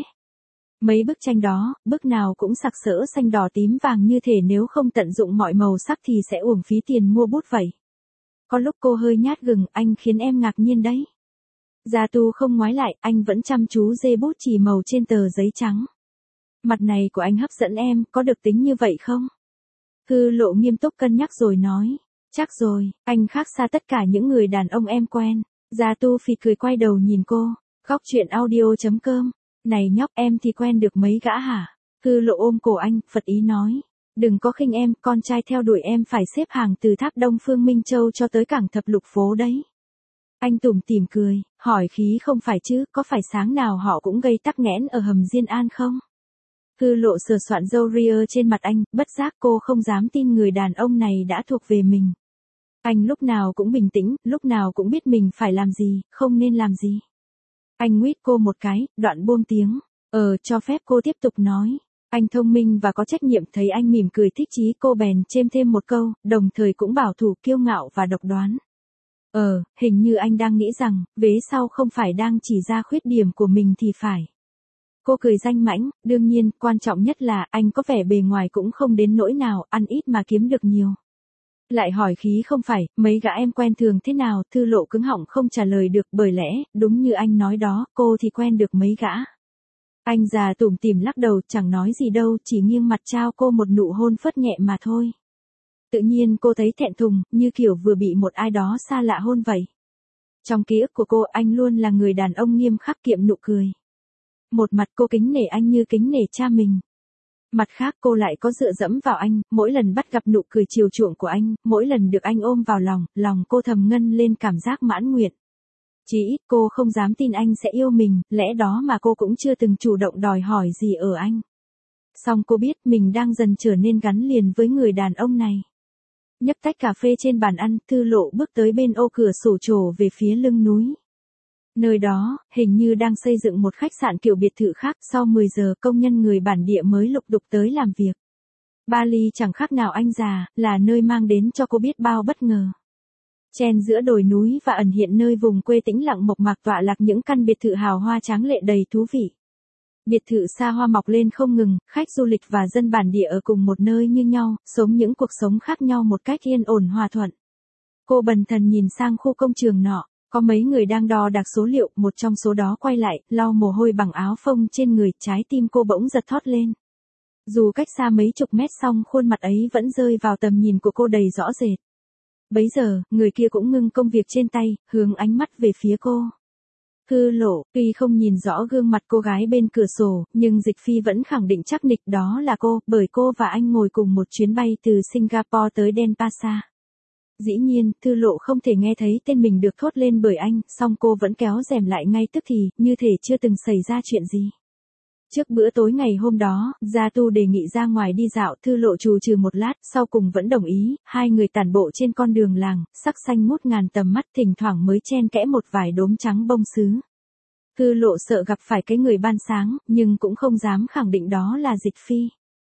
Mấy bức tranh đó, bức nào cũng sặc sỡ xanh đỏ tím vàng như thể nếu không tận dụng mọi màu sắc thì sẽ uổng phí tiền mua bút vậy. Có lúc cô hơi nhát gừng, anh khiến em ngạc nhiên đấy. Gia Tu không ngoái lại, anh vẫn chăm chú dê bút chì màu trên tờ giấy trắng. Mặt này của anh hấp dẫn em, có được tính như vậy không? Thư Lộ nghiêm túc cân nhắc rồi nói. Chắc rồi, anh khác xa tất cả những người đàn ông em quen. Gia Tu phì cười quay đầu nhìn cô. Góc chuyện audio.com. Này nhóc, em thì quen được mấy gã hả? Thư Lộ ôm cổ anh, Phật ý nói. Đừng có khinh em, con trai theo đuổi em phải xếp hàng từ tháp Đông Phương Minh Châu cho tới cảng thập lục phố đấy. Anh tủm tỉm cười, hỏi khí không phải chứ, có phải sáng nào họ cũng gây tắc nghẽn ở hầm Diên An không? Thư Lộ sờ soạn râu ria trên mặt anh, bất giác cô không dám tin người đàn ông này đã thuộc về mình. Anh lúc nào cũng bình tĩnh, lúc nào cũng biết mình phải làm gì, không nên làm gì. Anh nguýt cô một cái, đoạn buông tiếng. Ờ, cho phép cô tiếp tục nói. Anh thông minh và có trách nhiệm, thấy anh mỉm cười thích chí cô bèn chêm thêm một câu, đồng thời cũng bảo thủ, kiêu ngạo và độc đoán. Ờ, hình như anh đang nghĩ rằng, vế sau không phải đang chỉ ra khuyết điểm của mình thì phải. Cô cười danh mãnh, đương nhiên, quan trọng nhất là anh có vẻ bề ngoài cũng không đến nỗi nào, ăn ít mà kiếm được nhiều. Lại hỏi khí không phải, mấy gã em quen thường thế nào, Thư Lộ cứng họng không trả lời được, bởi lẽ, đúng như anh nói đó, cô thì quen được mấy gã. Anh già tủm tỉm lắc đầu, chẳng nói gì đâu, chỉ nghiêng mặt trao cô một nụ hôn phớt nhẹ mà thôi. Tự nhiên cô thấy thẹn thùng, như kiểu vừa bị một ai đó xa lạ hôn vậy. Trong ký ức của cô, anh luôn là người đàn ông nghiêm khắc kiệm nụ cười. Một mặt cô kính nể anh như kính nể cha mình. Mặt khác cô lại có dựa dẫm vào anh, mỗi lần bắt gặp nụ cười chiều chuộng của anh, mỗi lần được anh ôm vào lòng, lòng cô thầm ngân lên cảm giác mãn nguyện. Chỉ ít cô không dám tin anh sẽ yêu mình, lẽ đó mà cô cũng chưa từng chủ động đòi hỏi gì ở anh. Song cô biết mình đang dần trở nên gắn liền với người đàn ông này. Nhấp tách cà phê trên bàn ăn, Thư Lộ bước tới bên ô cửa sổ trổ về phía lưng núi. Nơi đó, hình như đang xây dựng một khách sạn kiểu biệt thự khác, sau mười giờ công nhân người bản địa mới lục đục tới làm việc. Bali chẳng khác nào anh già, là nơi mang đến cho cô biết bao bất ngờ. Chen giữa đồi núi và ẩn hiện nơi vùng quê tĩnh lặng mộc mạc tọa lạc những căn biệt thự hào hoa tráng lệ đầy thú vị. Biệt thự xa hoa mọc lên không ngừng, khách du lịch và dân bản địa ở cùng một nơi như nhau, sống những cuộc sống khác nhau một cách yên ổn hòa thuận. Cô bần thần nhìn sang khu công trường nọ, có mấy người đang đo đạc số liệu, một trong số đó quay lại, lau mồ hôi bằng áo phông trên người, trái tim cô bỗng giật thót lên. Dù cách xa mấy chục mét song khuôn mặt ấy vẫn rơi vào tầm nhìn của cô đầy rõ rệt. Bấy giờ, người kia cũng ngưng công việc trên tay, hướng ánh mắt về phía cô. Thư Lộ, tuy không nhìn rõ gương mặt cô gái bên cửa sổ, nhưng Dịch Phi vẫn khẳng định chắc nịch đó là cô, bởi cô và anh ngồi cùng một chuyến bay từ Singapore tới Denpasar. Dĩ nhiên, Thư Lộ không thể nghe thấy tên mình được thốt lên bởi anh, song cô vẫn kéo rèm lại ngay tức thì, như thể chưa từng xảy ra chuyện gì. Trước bữa tối ngày hôm đó, Gia Tu đề nghị ra ngoài đi dạo, Thư Lộ trù trừ một lát, sau cùng vẫn đồng ý, hai người tản bộ trên con đường làng, sắc xanh ngút ngàn tầm mắt, thỉnh thoảng mới chen kẽ một vài đốm trắng bông sứ. Thư Lộ sợ gặp phải cái người ban sáng, nhưng cũng không dám khẳng định đó là Dịch Phi.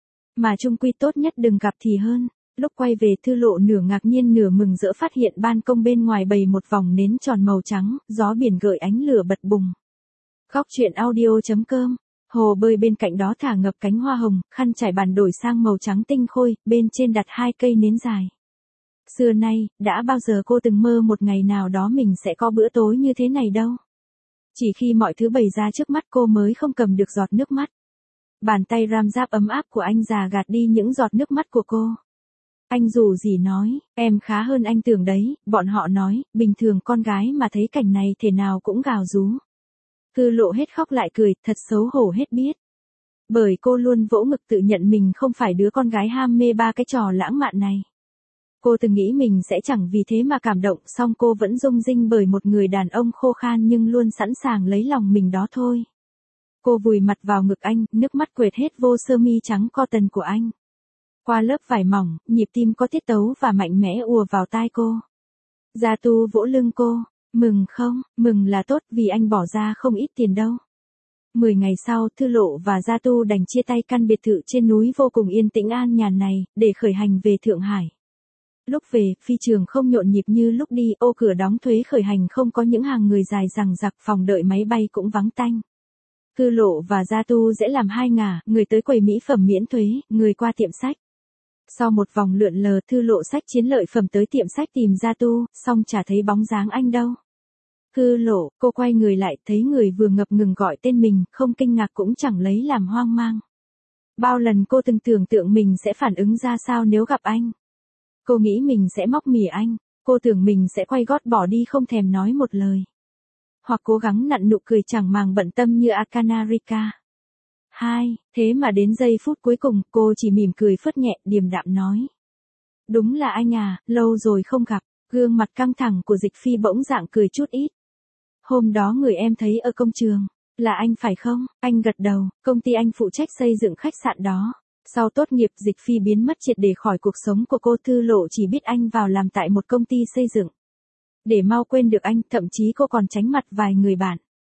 Mà chung quy tốt nhất đừng gặp thì hơn. Lúc quay về, Thư Lộ nửa ngạc nhiên nửa mừng rỡ phát hiện ban công bên ngoài bày một vòng nến tròn màu trắng, gió biển gợi ánh lửa bật bùng. Góc chuyện audio.com. Hồ bơi bên cạnh đó thả ngập cánh hoa hồng, khăn trải bàn đổi sang màu trắng tinh khôi, bên trên đặt hai cây nến dài. Xưa nay, đã bao giờ cô từng mơ một ngày nào đó mình sẽ có bữa tối như thế này đâu. Chỉ khi mọi thứ bày ra trước mắt cô mới không cầm được giọt nước mắt. Bàn tay ram giáp ấm áp của anh già gạt đi những giọt nước mắt của cô. Anh dù gì nói, em khá hơn anh tưởng đấy, bọn họ nói, bình thường con gái mà thấy cảnh này thể nào cũng gào rú. Thư Lộ hết khóc lại cười, thật xấu hổ hết biết. Bởi cô luôn vỗ ngực tự nhận mình không phải đứa con gái ham mê ba cái trò lãng mạn này. Cô từng nghĩ mình sẽ chẳng vì thế mà cảm động, song cô vẫn rung rinh bởi một người đàn ông khô khan nhưng luôn sẵn sàng lấy lòng mình đó thôi. Cô vùi mặt vào ngực anh, nước mắt quệt hết vô sơ mi trắng cotton của anh. Qua lớp vải mỏng, nhịp tim có tiết tấu và mạnh mẽ ùa vào tai cô. Gia Tu vỗ lưng cô, mừng không, mừng là tốt vì anh bỏ ra không ít tiền đâu. Mười ngày sau, Thư Lộ và Gia Tu đành chia tay căn biệt thự trên núi vô cùng yên tĩnh an nhàn này, để khởi hành về Thượng Hải. Lúc về, phi trường không nhộn nhịp như lúc đi, ô cửa đóng thuế khởi hành không có những hàng người dài dằng dặc, phòng đợi máy bay cũng vắng tanh. Thư Lộ và Gia Tu dễ làm hai ngả, người tới quầy mỹ phẩm miễn thuế, người qua tiệm sách. Sau một vòng lượn lờ, Thư Lộ xách chiến lợi phẩm tới tiệm sách tìm Gia Tu, song chả thấy bóng dáng anh đâu. Thư Lộ, cô quay người lại, thấy người vừa ngập ngừng gọi tên mình, không kinh ngạc cũng chẳng lấy làm hoang mang. Bao lần cô từng tưởng tượng mình sẽ phản ứng ra sao nếu gặp anh. Cô nghĩ mình sẽ móc mỉa anh, cô tưởng mình sẽ quay gót bỏ đi không thèm nói một lời. Hoặc cố gắng nặn nụ cười chẳng màng bận tâm như Akana Rika. Hai, thế mà đến giây phút cuối cùng, cô chỉ mỉm cười phớt nhẹ, điềm đạm nói. Đúng là anh à, lâu rồi không gặp. Gương mặt căng thẳng của Dịch Phi bỗng dạng cười chút ít. Hôm đó người em thấy ở công trường, là anh phải không? Anh gật đầu, công ty anh phụ trách xây dựng khách sạn đó. Sau tốt nghiệp Dịch Phi biến mất triệt để khỏi cuộc sống của cô. Thư Lộ chỉ biết anh vào làm tại một công ty xây dựng. Để mau quên được anh, thậm chí cô còn tránh mặt vài người bạn.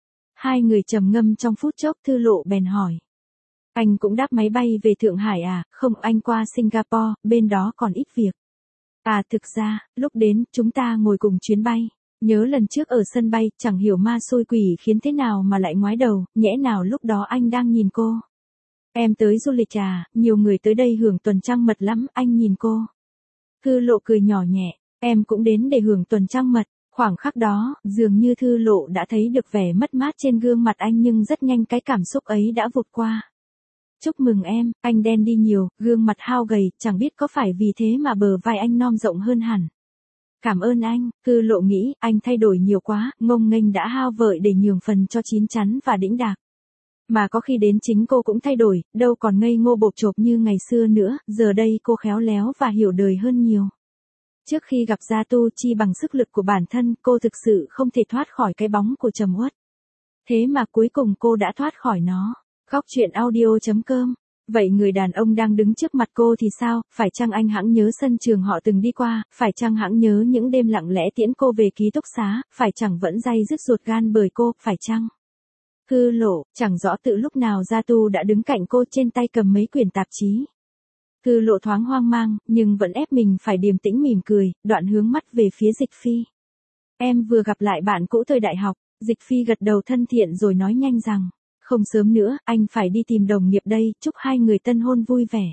Hai người trầm ngâm trong phút chốc. Thư Lộ bèn hỏi. Anh cũng đáp máy bay về Thượng Hải à? Không, anh qua Singapore, bên đó còn ít việc. À thực ra, lúc đến, chúng ta ngồi cùng chuyến bay. Nhớ lần trước ở sân bay, chẳng hiểu ma xui quỷ khiến thế nào mà lại ngoái đầu, nhẽ nào lúc đó anh đang nhìn cô. Em tới du lịch à, nhiều người tới đây hưởng tuần trăng mật lắm, anh nhìn cô. Thư Lộ cười nhỏ nhẹ, em cũng đến để hưởng tuần trăng mật. Khoảng khắc đó, dường như Thư Lộ đã thấy được vẻ mất mát trên gương mặt anh nhưng rất nhanh cái cảm xúc ấy đã vụt qua. Chúc mừng em, anh đen đi nhiều, gương mặt hao gầy, chẳng biết có phải vì thế mà bờ vai anh nõm rộng hơn hẳn. Cảm ơn anh, Thư Lộ nghĩ, anh thay đổi nhiều quá, ngông nghênh đã hao vợi để nhường phần cho chín chắn và đĩnh đạc. Mà có khi đến chính cô cũng thay đổi, đâu còn ngây ngô bộp chộp như ngày xưa nữa, giờ đây cô khéo léo và hiểu đời hơn nhiều. Trước khi gặp Gia Tu Chi bằng sức lực của bản thân, cô thực sự không thể thoát khỏi cái bóng của trầm uất. Thế mà cuối cùng cô đã thoát khỏi nó. Góc truyện audio chấm com. Vậy người đàn ông đang đứng trước mặt cô thì sao? Phải chăng anh hãng nhớ sân trường họ từng đi qua? Phải chăng hãng nhớ những đêm lặng lẽ tiễn cô về ký túc xá? Phải chẳng vẫn day dứt ruột gan bởi cô? Phải chăng? Thư Lộ, chẳng rõ tự lúc nào Gia Tu đã đứng cạnh cô trên tay cầm mấy quyển tạp chí. Thư Lộ thoáng hoang mang, nhưng vẫn ép mình phải điềm tĩnh mỉm cười, đoạn hướng mắt về phía Dịch Phi. Em vừa gặp lại bạn cũ thời đại học. Dịch Phi gật đầu thân thiện rồi nói nhanh rằng. Không sớm nữa, anh phải đi tìm đồng nghiệp đây, chúc hai người tân hôn vui vẻ.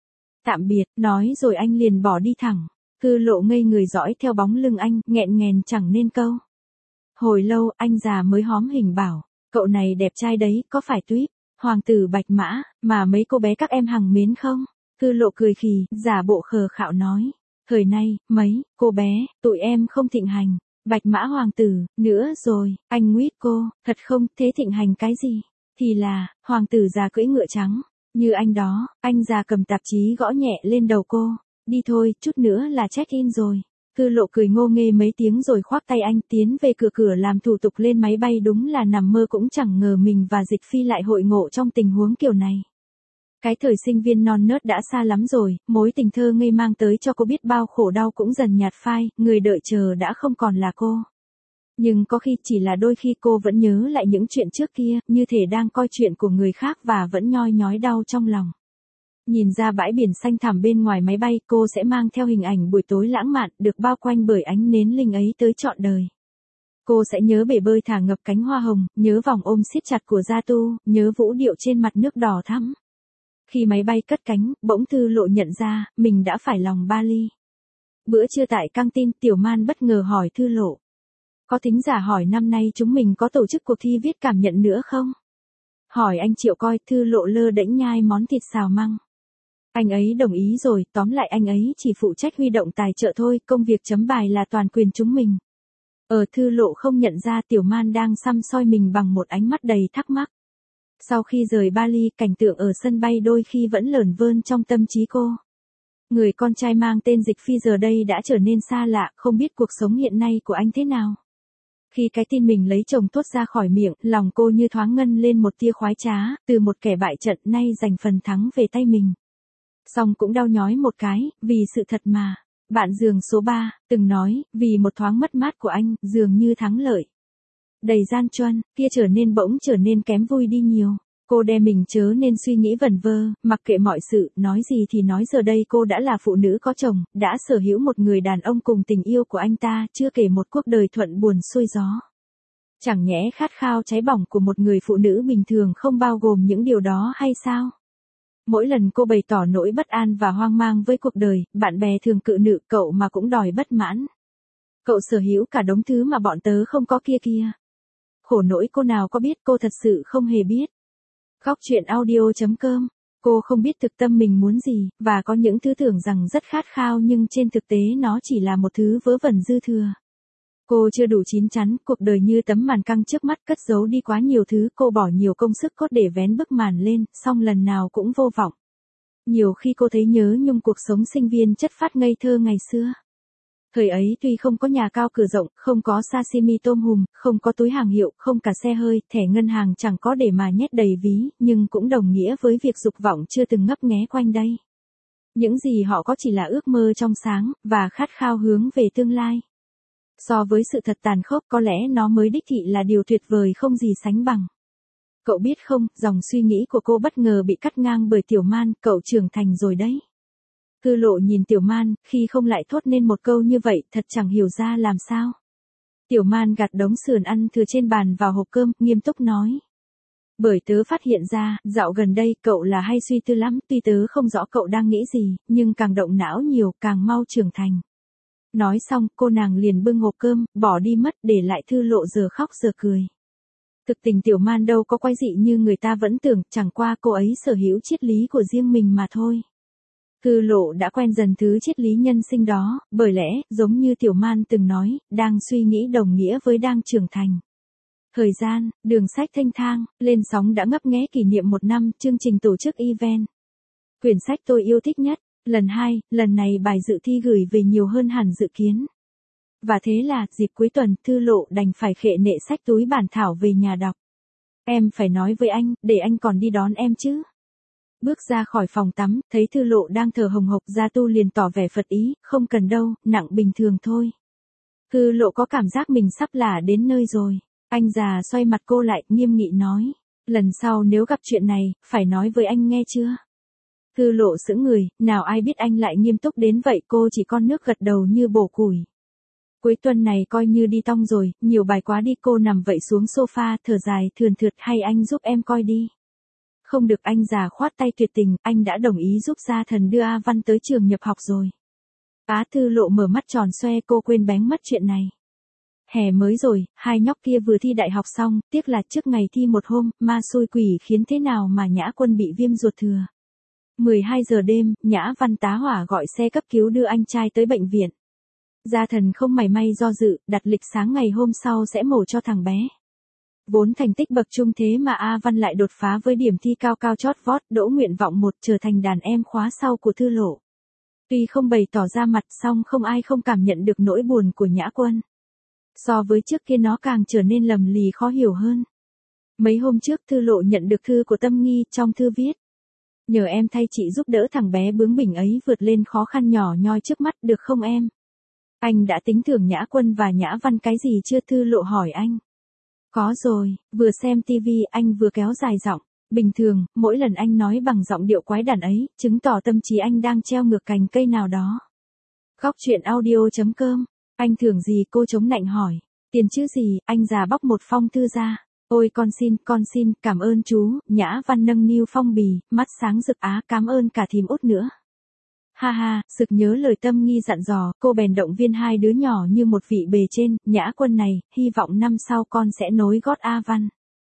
Tạm biệt, nói rồi anh liền bỏ đi thẳng. Thư Lộ ngây người dõi theo bóng lưng anh, nghẹn nghèn chẳng nên câu. Hồi lâu, anh già mới hóm hình bảo, cậu này đẹp trai đấy, có phải Tuyết, hoàng tử Bạch Mã, mà mấy cô bé các em hằng mến không? Thư Lộ cười khì, giả bộ khờ khạo nói. Thời nay, mấy, cô bé, tụi em không thịnh hành. Bạch Mã hoàng tử, nữa rồi, anh nguyết cô, thật không, thế thịnh hành cái gì? Thì là, hoàng tử già cưỡi ngựa trắng. Như anh đó, anh già cầm tạp chí gõ nhẹ lên đầu cô. Đi thôi, chút nữa là check-in rồi. Thư Lộ cười ngô nghê mấy tiếng rồi khoác tay anh tiến về cửa cửa làm thủ tục lên máy bay. Đúng là nằm mơ cũng chẳng ngờ mình và Dịch Phi lại hội ngộ trong tình huống kiểu này. Cái thời sinh viên non nớt đã xa lắm rồi, mối tình thơ ngây mang tới cho cô biết bao khổ đau cũng dần nhạt phai, người đợi chờ đã không còn là cô. Nhưng có khi chỉ là đôi khi cô vẫn nhớ lại những chuyện trước kia, như thể đang coi chuyện của người khác và vẫn nhoi nhói đau trong lòng. Nhìn ra bãi biển xanh thẳm bên ngoài máy bay, cô sẽ mang theo hình ảnh buổi tối lãng mạn, được bao quanh bởi ánh nến linh ấy tới trọn đời. Cô sẽ nhớ bể bơi thả ngập cánh hoa hồng, nhớ vòng ôm siết chặt của Gia Tu, nhớ vũ điệu trên mặt nước đỏ thắm. Khi máy bay cất cánh, bỗng Thư Lộ nhận ra, mình đã phải lòng Bali. Bữa trưa tại căng tin, Tiểu Man bất ngờ hỏi Thư Lộ. Có thính giả hỏi năm nay chúng mình có tổ chức cuộc thi viết cảm nhận nữa không? Hỏi anh Triệu coi. Thư Lộ lơ đễnh nhai món thịt xào măng. Anh ấy đồng ý rồi, tóm lại anh ấy chỉ phụ trách huy động tài trợ thôi, công việc chấm bài là toàn quyền chúng mình. Ở Thư Lộ không nhận ra Tiểu Man đang săm soi mình bằng một ánh mắt đầy thắc mắc. Sau khi rời Bali, cảnh tượng ở sân bay đôi khi vẫn lởn vơn trong tâm trí cô. Người con trai mang tên Dịch Phi giờ đây đã trở nên xa lạ, không biết cuộc sống hiện nay của anh thế nào. Khi cái tin mình lấy chồng thốt ra khỏi miệng, lòng cô như thoáng ngân lên một tia khoái trá, từ một kẻ bại trận nay giành phần thắng về tay mình. Song cũng đau nhói một cái, vì sự thật mà. Bạn giường số ba, từng nói, vì một thoáng mất mát của anh, dường như thắng lợi. Đầy gian truân, kia trở nên bỗng trở nên kém vui đi nhiều. Cô đe mình chớ nên suy nghĩ vẩn vơ, mặc kệ mọi sự, nói gì thì nói giờ đây cô đã là phụ nữ có chồng, đã sở hữu một người đàn ông cùng tình yêu của anh ta, chưa kể một cuộc đời thuận buồn xuôi gió. Chẳng nhẽ khát khao cháy bỏng của một người phụ nữ bình thường không bao gồm những điều đó hay sao? Mỗi lần cô bày tỏ nỗi bất an và hoang mang với cuộc đời, bạn bè thường cự nữ cậu mà cũng đòi bất mãn. Cậu sở hữu cả đống thứ mà bọn tớ không có kia kia. Khổ nỗi cô nào có biết, cô thật sự không hề biết. Góc truyện audio chấm com Cô không biết thực tâm mình muốn gì, và có những thứ tưởng rằng rất khát khao nhưng trên thực tế nó chỉ là một thứ vớ vẩn dư thừa. Cô chưa đủ chín chắn, cuộc đời như tấm màn căng trước mắt cất giấu đi quá nhiều thứ, cô bỏ nhiều công sức cốt để vén bức màn lên, song lần nào cũng vô vọng. Nhiều khi cô thấy nhớ nhung cuộc sống sinh viên chất phát ngây thơ ngày xưa. Thời ấy tuy không có nhà cao cửa rộng, không có sashimi tôm hùm, không có túi hàng hiệu, không cả xe hơi, thẻ ngân hàng chẳng có để mà nhét đầy ví, nhưng cũng đồng nghĩa với việc dục vọng chưa từng ngấp nghé quanh đây. Những gì họ có chỉ là ước mơ trong sáng, và khát khao hướng về tương lai. So với sự thật tàn khốc có lẽ nó mới đích thị là điều tuyệt vời không gì sánh bằng. Cậu biết không, dòng suy nghĩ của cô bất ngờ bị cắt ngang bởi Tiểu Man, cậu trưởng thành rồi đấy. Thư Lộ nhìn Tiểu Man, khi không lại thốt nên một câu như vậy, thật chẳng hiểu ra làm sao. Tiểu Man gạt đống sườn ăn thừa trên bàn vào hộp cơm, nghiêm túc nói. Bởi tớ phát hiện ra, dạo gần đây cậu là hay suy tư lắm, tuy tớ không rõ cậu đang nghĩ gì, nhưng càng động não nhiều, càng mau trưởng thành. Nói xong, cô nàng liền bưng hộp cơm, bỏ đi mất, để lại Thư Lộ giờ khóc giờ cười. Thực tình Tiểu Man đâu có quái dị như người ta vẫn tưởng, chẳng qua cô ấy sở hữu triết lý của riêng mình mà thôi. Thư Lộ đã quen dần thứ triết lý nhân sinh đó, bởi lẽ, giống như Tiểu Man từng nói, đang suy nghĩ đồng nghĩa với đang trưởng thành. Thời gian, đường sách thênh thang, lên sóng đã ngấp nghé kỷ niệm một năm, chương trình tổ chức event. Quyển sách tôi yêu thích nhất, lần hai, lần này bài dự thi gửi về nhiều hơn hẳn dự kiến. Và thế là, dịp cuối tuần, Thư Lộ đành phải khệ nệ sách túi bản thảo về nhà đọc. Em phải nói với anh, để anh còn đi đón em chứ. Bước ra khỏi phòng tắm, thấy Thư Lộ đang thở hồng hộc, Gia Tu liền tỏ vẻ phật ý, không cần đâu, nặng bình thường thôi. Thư Lộ có cảm giác mình sắp là đến nơi rồi. Anh già xoay mặt cô lại, nghiêm nghị nói. Lần sau nếu gặp chuyện này, phải nói với anh nghe chưa? Thư Lộ sững người, nào ai biết anh lại nghiêm túc đến vậy, cô chỉ con nước gật đầu như bổ củi. Cuối tuần này coi như đi tong rồi, nhiều bài quá đi, cô nằm vậy xuống sofa, thở dài, thườn thượt, hay anh giúp em coi đi. Không được, anh già khoát tay tuyệt tình, anh đã đồng ý giúp Gia Thần đưa A Văn tới trường nhập học rồi. Á, Thư Lộ mở mắt tròn xoe, cô quên bén mất chuyện này. Hè mới rồi, hai nhóc kia vừa thi đại học xong, tiếc là trước ngày thi một hôm, ma xui quỷ khiến thế nào mà Nhã Quân bị viêm ruột thừa. mười hai giờ đêm, Nhã Văn tá hỏa gọi xe cấp cứu đưa anh trai tới bệnh viện. Gia Thần không mảy may do dự, đặt lịch sáng ngày hôm sau sẽ mổ cho thằng bé. Vốn thành tích bậc trung thế mà A Văn lại đột phá với điểm thi cao cao chót vót, đỗ nguyện vọng một, trở thành đàn em khóa sau của Thư Lộ. Tuy không bày tỏ ra mặt, song không ai không cảm nhận được nỗi buồn của Nhã Quân. So với trước kia nó càng trở nên lầm lì khó hiểu hơn. Mấy hôm trước Thư Lộ nhận được thư của Tâm Nghi, trong thư viết. Nhờ em thay chị giúp đỡ thằng bé bướng bỉnh ấy vượt lên khó khăn nhỏ nhoi trước mắt, được không em? Anh đã tính thưởng Nhã Quân và Nhã Văn cái gì chưa? Thư Lộ hỏi anh. Có rồi, vừa xem tivi anh vừa kéo dài giọng. Bình thường, mỗi lần anh nói bằng giọng điệu quái đản ấy, chứng tỏ tâm trí anh đang treo ngược cành cây nào đó. Góc truyện audio chấm com. Anh thưởng gì? Cô chống nạnh hỏi. Tiền chứ gì? Anh già bóc một phong thư ra. Ôi con xin, con xin, cảm ơn chú. Nhã Văn nâng niu phong bì, mắt sáng rực. Á, cảm ơn cả thím Út nữa. Ha ha, sực nhớ lời Tâm Nghi dặn dò, cô bèn động viên hai đứa nhỏ như một vị bề trên. Nhã Quân này, hy vọng năm sau con sẽ nối gót A Văn.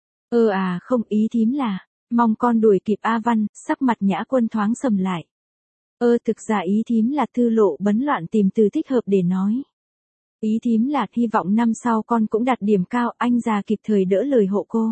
Ơ ừ à, không, ý thím là, mong con đuổi kịp A Văn. Sắc mặt Nhã Quân thoáng sầm lại. Ơ ừ, thực ra ý thím là, Thư Lộ bấn loạn tìm từ thích hợp để nói. Ý thím là, hy vọng năm sau con cũng đạt điểm cao. Anh già kịp thời đỡ lời hộ cô.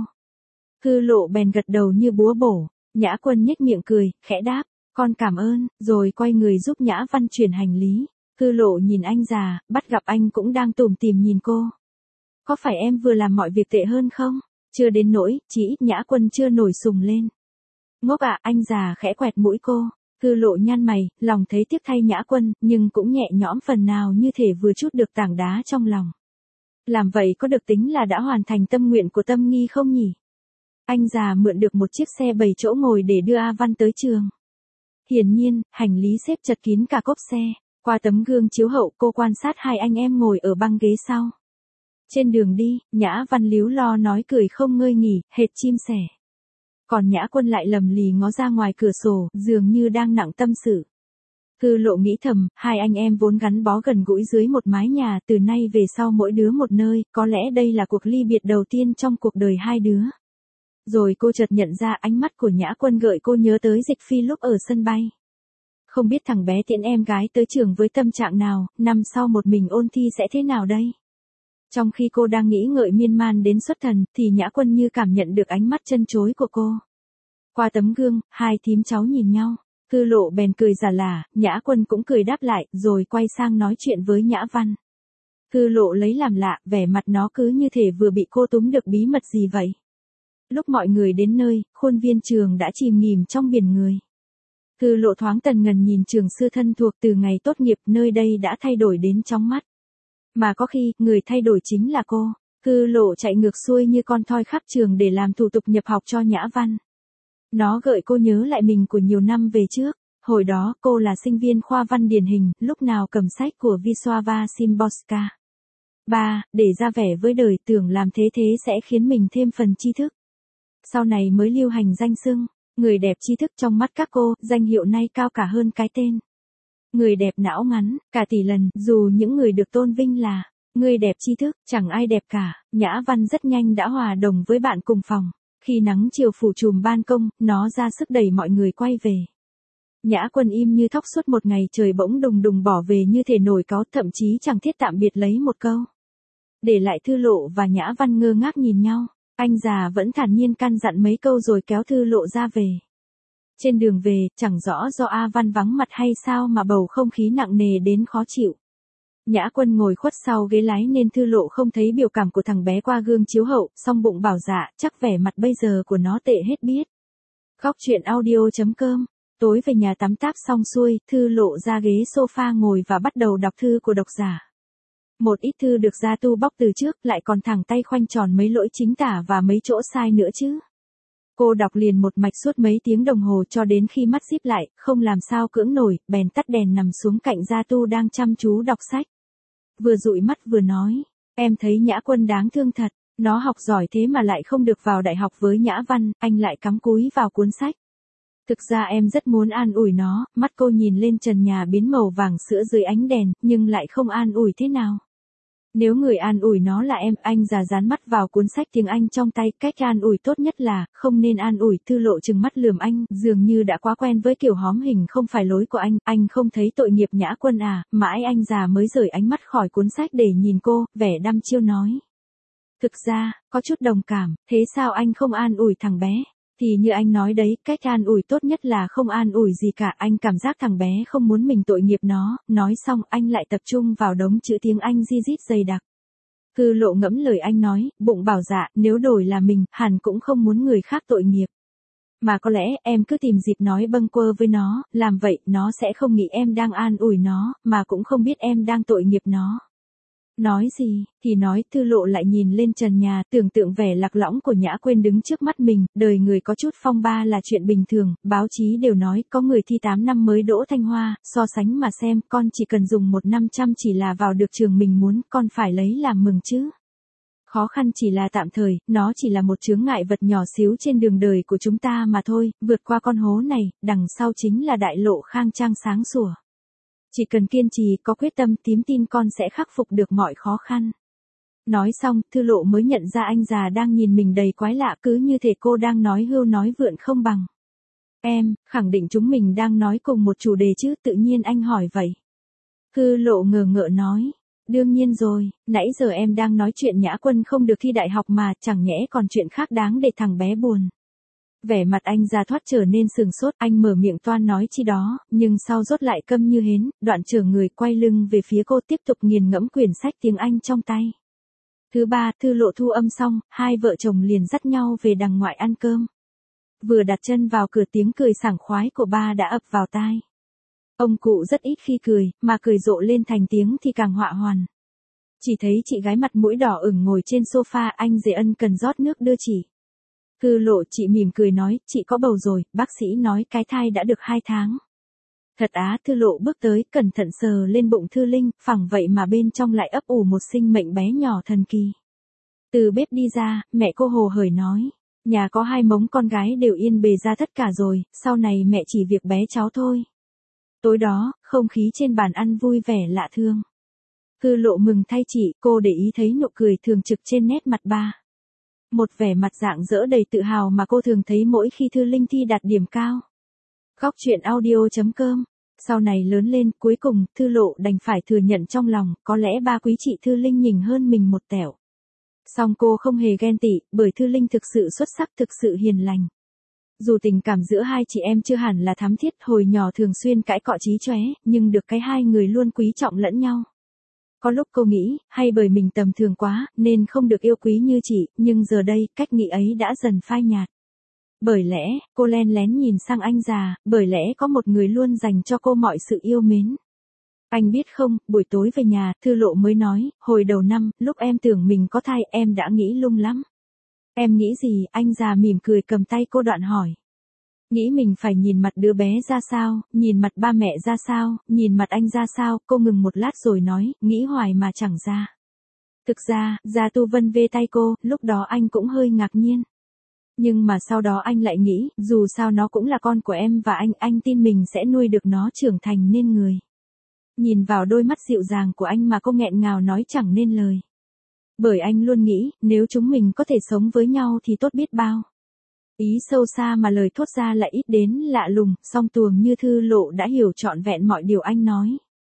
Thư Lộ bèn gật đầu như búa bổ. Nhã Quân nhếch miệng cười, khẽ đáp. Con cảm ơn, rồi quay người giúp Nhã Văn chuyển hành lý. Thư Lộ nhìn anh già, bắt gặp anh cũng đang tủm tỉm nhìn cô. Có phải em vừa làm mọi việc tệ hơn không? Chưa đến nỗi, chỉ ít Nhã Quân chưa nổi sùng lên. Ngốc à, anh già khẽ quẹt mũi cô. Thư Lộ nhăn mày, lòng thấy tiếc thay Nhã Quân, nhưng cũng nhẹ nhõm phần nào, như thể vừa trút được tảng đá trong lòng. Làm vậy có được tính là đã hoàn thành tâm nguyện của Tâm Nghi không nhỉ? Anh già mượn được một chiếc xe bảy chỗ ngồi để đưa A Văn tới trường. Hiển nhiên, hành lý xếp chật kín cả cốp xe. Qua tấm gương chiếu hậu, cô quan sát hai anh em ngồi ở băng ghế sau. Trên đường đi, Nhã Văn líu lo nói cười không ngơi nghỉ, hệt chim sẻ. Còn Nhã Quân lại lầm lì ngó ra ngoài cửa sổ, dường như đang nặng tâm sự. Thư Lộ nghĩ thầm, hai anh em vốn gắn bó gần gũi dưới một mái nhà, từ nay về sau mỗi đứa một nơi, có lẽ đây là cuộc ly biệt đầu tiên trong cuộc đời hai đứa. Rồi cô chợt nhận ra ánh mắt của Nhã Quân gợi cô nhớ tới Dịch Phi lúc ở sân bay. Không biết thằng bé tiễn em gái tới trường với tâm trạng nào, năm sau một mình ôn thi sẽ thế nào đây? Trong khi cô đang nghĩ ngợi miên man đến xuất thần, thì Nhã Quân như cảm nhận được ánh mắt chân chối của cô. Qua tấm gương, hai thím cháu nhìn nhau. Thư Lộ bèn cười giả lả, Nhã Quân cũng cười đáp lại, rồi quay sang nói chuyện với Nhã Văn. Thư Lộ lấy làm lạ, vẻ mặt nó cứ như thể vừa bị cô túm được bí mật gì vậy. Lúc mọi người đến nơi, khuôn viên trường đã chìm nghỉm trong biển người. Thư Lộ thoáng tần ngần nhìn trường sư thân thuộc từ ngày tốt nghiệp, nơi đây đã thay đổi đến chóng mắt. Mà có khi, người thay đổi chính là cô. Thư Lộ chạy ngược xuôi như con thoi khắp trường để làm thủ tục nhập học cho Nhã Văn. Nó gợi cô nhớ lại mình của nhiều năm về trước. Hồi đó, cô là sinh viên khoa văn điển hình, lúc nào cầm sách của Wisława Szymborska. Ba, để ra vẻ với đời, tưởng làm thế thế sẽ khiến mình thêm phần tri thức. Sau này mới lưu hành danh xưng, người đẹp tri thức trong mắt các cô, danh hiệu nay cao cả hơn cái tên. Người đẹp não ngắn, cả tỷ lần, dù những người được tôn vinh là người đẹp tri thức, chẳng ai đẹp cả. Nhã Văn rất nhanh đã hòa đồng với bạn cùng phòng. Khi nắng chiều phủ trùm ban công, nó ra sức đẩy mọi người quay về. Nhã Quân im như thóc suốt một ngày trời, bỗng đùng đùng bỏ về như thể nổi cáu, thậm chí chẳng thiết tạm biệt lấy một câu. Để lại Thư Lộ và Nhã Văn ngơ ngác nhìn nhau, anh già vẫn thản nhiên căn dặn mấy câu rồi kéo Thư Lộ ra về. Trên đường về, chẳng rõ do A Văn vắng mặt hay sao mà bầu không khí nặng nề đến khó chịu. Nhã Quân ngồi khuất sau ghế lái nên Thư Lộ không thấy biểu cảm của thằng bé qua gương chiếu hậu, song bụng bảo dạ, chắc vẻ mặt bây giờ của nó tệ hết biết. Khóc chuyện audio chấm com. Tối về nhà tắm táp xong xuôi, Thư Lộ ra ghế sofa ngồi và bắt đầu đọc thư của độc giả. Một ít thư được gia tu bóc từ trước, lại còn thẳng tay khoanh tròn mấy lỗi chính tả và mấy chỗ sai nữa chứ. Cô đọc liền một mạch suốt mấy tiếng đồng hồ cho đến khi mắt díp lại, không làm sao cưỡng nổi, bèn tắt đèn nằm xuống cạnh gia tu đang chăm chú đọc sách. Vừa dụi mắt vừa nói, em thấy Nhã Quân đáng thương thật, nó học giỏi thế mà lại không được vào đại học với Nhã Văn, anh lại cắm cúi vào cuốn sách. Thực ra em rất muốn an ủi nó, mắt cô nhìn lên trần nhà biến màu vàng sữa dưới ánh đèn, nhưng lại không an ủi thế nào. Nếu người an ủi nó là em, anh già dán mắt vào cuốn sách tiếng Anh trong tay, cách an ủi tốt nhất là, không nên an ủi. Thư Lộ trừng mắt lườm anh, dường như đã quá quen với kiểu hóm hình không phải lối của anh, anh không thấy tội nghiệp Nhã Quân à, mãi anh già mới rời ánh mắt khỏi cuốn sách để nhìn cô, vẻ đăm chiêu nói. Thực ra, có chút đồng cảm, thế sao anh không an ủi thằng bé? Thì như anh nói đấy, cách an ủi tốt nhất là không an ủi gì cả, anh cảm giác thằng bé không muốn mình tội nghiệp nó, nói xong anh lại tập trung vào đống chữ tiếng Anh di dít dày đặc. Thư Lộ ngẫm lời anh nói, bụng bảo dạ, nếu đổi là mình, hẳn cũng không muốn người khác tội nghiệp. Mà có lẽ em cứ tìm dịp nói bâng quơ với nó, làm vậy nó sẽ không nghĩ em đang an ủi nó, mà cũng không biết em đang tội nghiệp nó. Nói gì, thì nói. Thư Lộ lại nhìn lên trần nhà, tưởng tượng vẻ lạc lõng của Nhã Quên đứng trước mắt mình, đời người có chút phong ba là chuyện bình thường, báo chí đều nói, có người thi tám năm mới đỗ Thanh Hoa, so sánh mà xem, con chỉ cần dùng một năm chăm chỉ là vào được trường mình muốn, con phải lấy làm mừng chứ. Khó khăn chỉ là tạm thời, nó chỉ là một chướng ngại vật nhỏ xíu trên đường đời của chúng ta mà thôi, vượt qua con hố này, đằng sau chính là đại lộ khang trang sáng sủa. Chỉ cần kiên trì, có quyết tâm, tím tin con sẽ khắc phục được mọi khó khăn. Nói xong, Thư Lộ mới nhận ra anh già đang nhìn mình đầy quái lạ, cứ như thể cô đang nói hưu nói vượn không bằng. Em, khẳng định chúng mình đang nói cùng một chủ đề chứ, tự nhiên anh hỏi vậy. Thư Lộ ngờ ngợ nói, đương nhiên rồi, nãy giờ em đang nói chuyện Nhã Quân không được thi đại học mà, chẳng nhẽ còn chuyện khác đáng để thằng bé buồn. Vẻ mặt anh già thoát trở nên sừng sốt, anh mở miệng toan nói chi đó, nhưng sau rốt lại câm như hến, đoạn trở người quay lưng về phía cô tiếp tục nghiền ngẫm quyển sách tiếng Anh trong tay. Thứ ba, Thư Lộ thu âm xong, hai vợ chồng liền dắt nhau về đằng ngoại ăn cơm. Vừa đặt chân vào cửa tiếng cười sảng khoái của ba đã ập vào tai. Ông cụ rất ít khi cười, mà cười rộ lên thành tiếng thì càng họa hoàn. Chỉ thấy chị gái mặt mũi đỏ ửng ngồi trên sofa, anh dề ân cần rót nước đưa chị. Thư Lộ chị mỉm cười nói, chị có bầu rồi, bác sĩ nói cái thai đã được hai tháng. Thật á, Thư Lộ bước tới, cẩn thận sờ lên bụng Thư Linh, phẳng vậy mà bên trong lại ấp ủ một sinh mệnh bé nhỏ thần kỳ. Từ bếp đi ra, mẹ cô hồ hởi nói, nhà có hai mống con gái đều yên bề ra tất cả rồi, sau này mẹ chỉ việc bé cháu thôi. Tối đó, không khí trên bàn ăn vui vẻ lạ thương. Thư Lộ mừng thay chị, cô để ý thấy nụ cười thường trực trên nét mặt ba. Một vẻ mặt rạng rỡ đầy tự hào mà cô thường thấy mỗi khi Thư Linh thi đạt điểm cao. Khóc chuyện audio chấm com. Sau này lớn lên, cuối cùng, Thư Lộ đành phải thừa nhận trong lòng, có lẽ ba quý chị Thư Linh nhỉnh hơn mình một tẹo. Song cô không hề ghen tị, bởi Thư Linh thực sự xuất sắc, thực sự hiền lành. Dù tình cảm giữa hai chị em chưa hẳn là thắm thiết, hồi nhỏ thường xuyên cãi cọ chí chóe, nhưng được cái hai người luôn quý trọng lẫn nhau. Có lúc cô nghĩ, hay bởi mình tầm thường quá, nên không được yêu quý như chị, nhưng giờ đây, cách nghĩ ấy đã dần phai nhạt. Bởi lẽ, cô len lén nhìn sang anh già, bởi lẽ có một người luôn dành cho cô mọi sự yêu mến. Anh biết không, buổi tối về nhà, Thư Lộ mới nói, hồi đầu năm, lúc em tưởng mình có thai, em đã nghĩ lung lắm. Em nghĩ gì? Anh già mỉm cười cầm tay cô đoạn hỏi. Nghĩ mình phải nhìn mặt đứa bé ra sao, nhìn mặt ba mẹ ra sao, nhìn mặt anh ra sao, cô ngừng một lát rồi nói, nghĩ hoài mà chẳng ra. Thực ra, Gia Tu vân vê tay cô, lúc đó anh cũng hơi ngạc nhiên. Nhưng mà sau đó anh lại nghĩ, dù sao nó cũng là con của em và anh, anh tin mình sẽ nuôi được nó trưởng thành nên người. Nhìn vào đôi mắt dịu dàng của anh mà cô nghẹn ngào nói chẳng nên lời. Bởi anh luôn nghĩ, nếu chúng mình có thể sống với nhau thì tốt biết bao. Ý sâu xa mà lời thốt ra lại ít đến lạ lùng, song tuồng như Thư Lộ đã hiểu trọn vẹn mọi điều anh nói.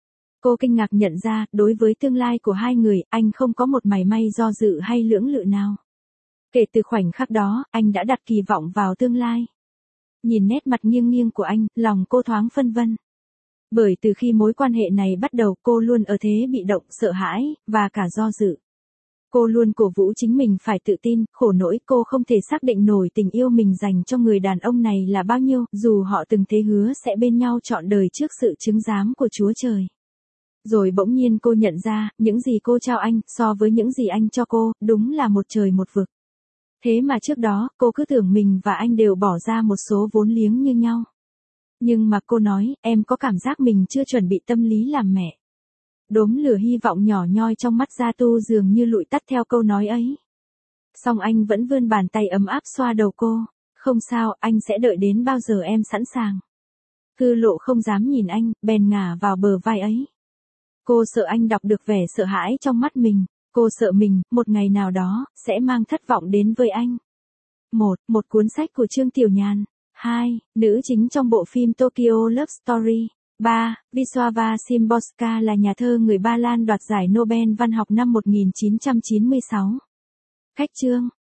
Cô kinh ngạc nhận ra, đối với tương lai của hai người, anh không có một mảy may do dự hay lưỡng lự nào. Kể từ khoảnh khắc đó, anh đã đặt kỳ vọng vào tương lai. Nhìn nét mặt nghiêng nghiêng của anh, lòng cô thoáng phân vân. Bởi từ khi mối quan hệ này bắt đầu cô luôn ở thế bị động, sợ hãi, và cả do dự. Cô luôn cổ vũ chính mình phải tự tin, khổ nỗi cô không thể xác định nổi tình yêu mình dành cho người đàn ông này là bao nhiêu, dù họ từng thế hứa sẽ bên nhau trọn đời trước sự chứng giám của Chúa Trời. Rồi bỗng nhiên cô nhận ra, những gì cô trao anh, so với những gì anh cho cô, đúng là một trời một vực. Thế mà trước đó, cô cứ tưởng mình và anh đều bỏ ra một số vốn liếng như nhau. Nhưng mà cô nói, em có cảm giác mình chưa chuẩn bị tâm lý làm mẹ. Đốm lửa hy vọng nhỏ nhoi trong mắt Gia Tu dường như lụi tắt theo câu nói ấy. Song anh vẫn vươn bàn tay ấm áp xoa đầu cô. Không sao, anh sẽ đợi đến bao giờ em sẵn sàng. Thư Lộ không dám nhìn anh, bèn ngả vào bờ vai ấy. Cô sợ anh đọc được vẻ sợ hãi trong mắt mình. Cô sợ mình, một ngày nào đó, sẽ mang thất vọng đến với anh. một. Một cuốn sách của Trương Tiểu Nhàn. hai. Nữ chính trong bộ phim Tokyo Love Story. ba. Wisława Szymborska là nhà thơ người Ba Lan đoạt giải Nobel văn học năm một nghìn chín trăm chín mươi sáu. Khách chương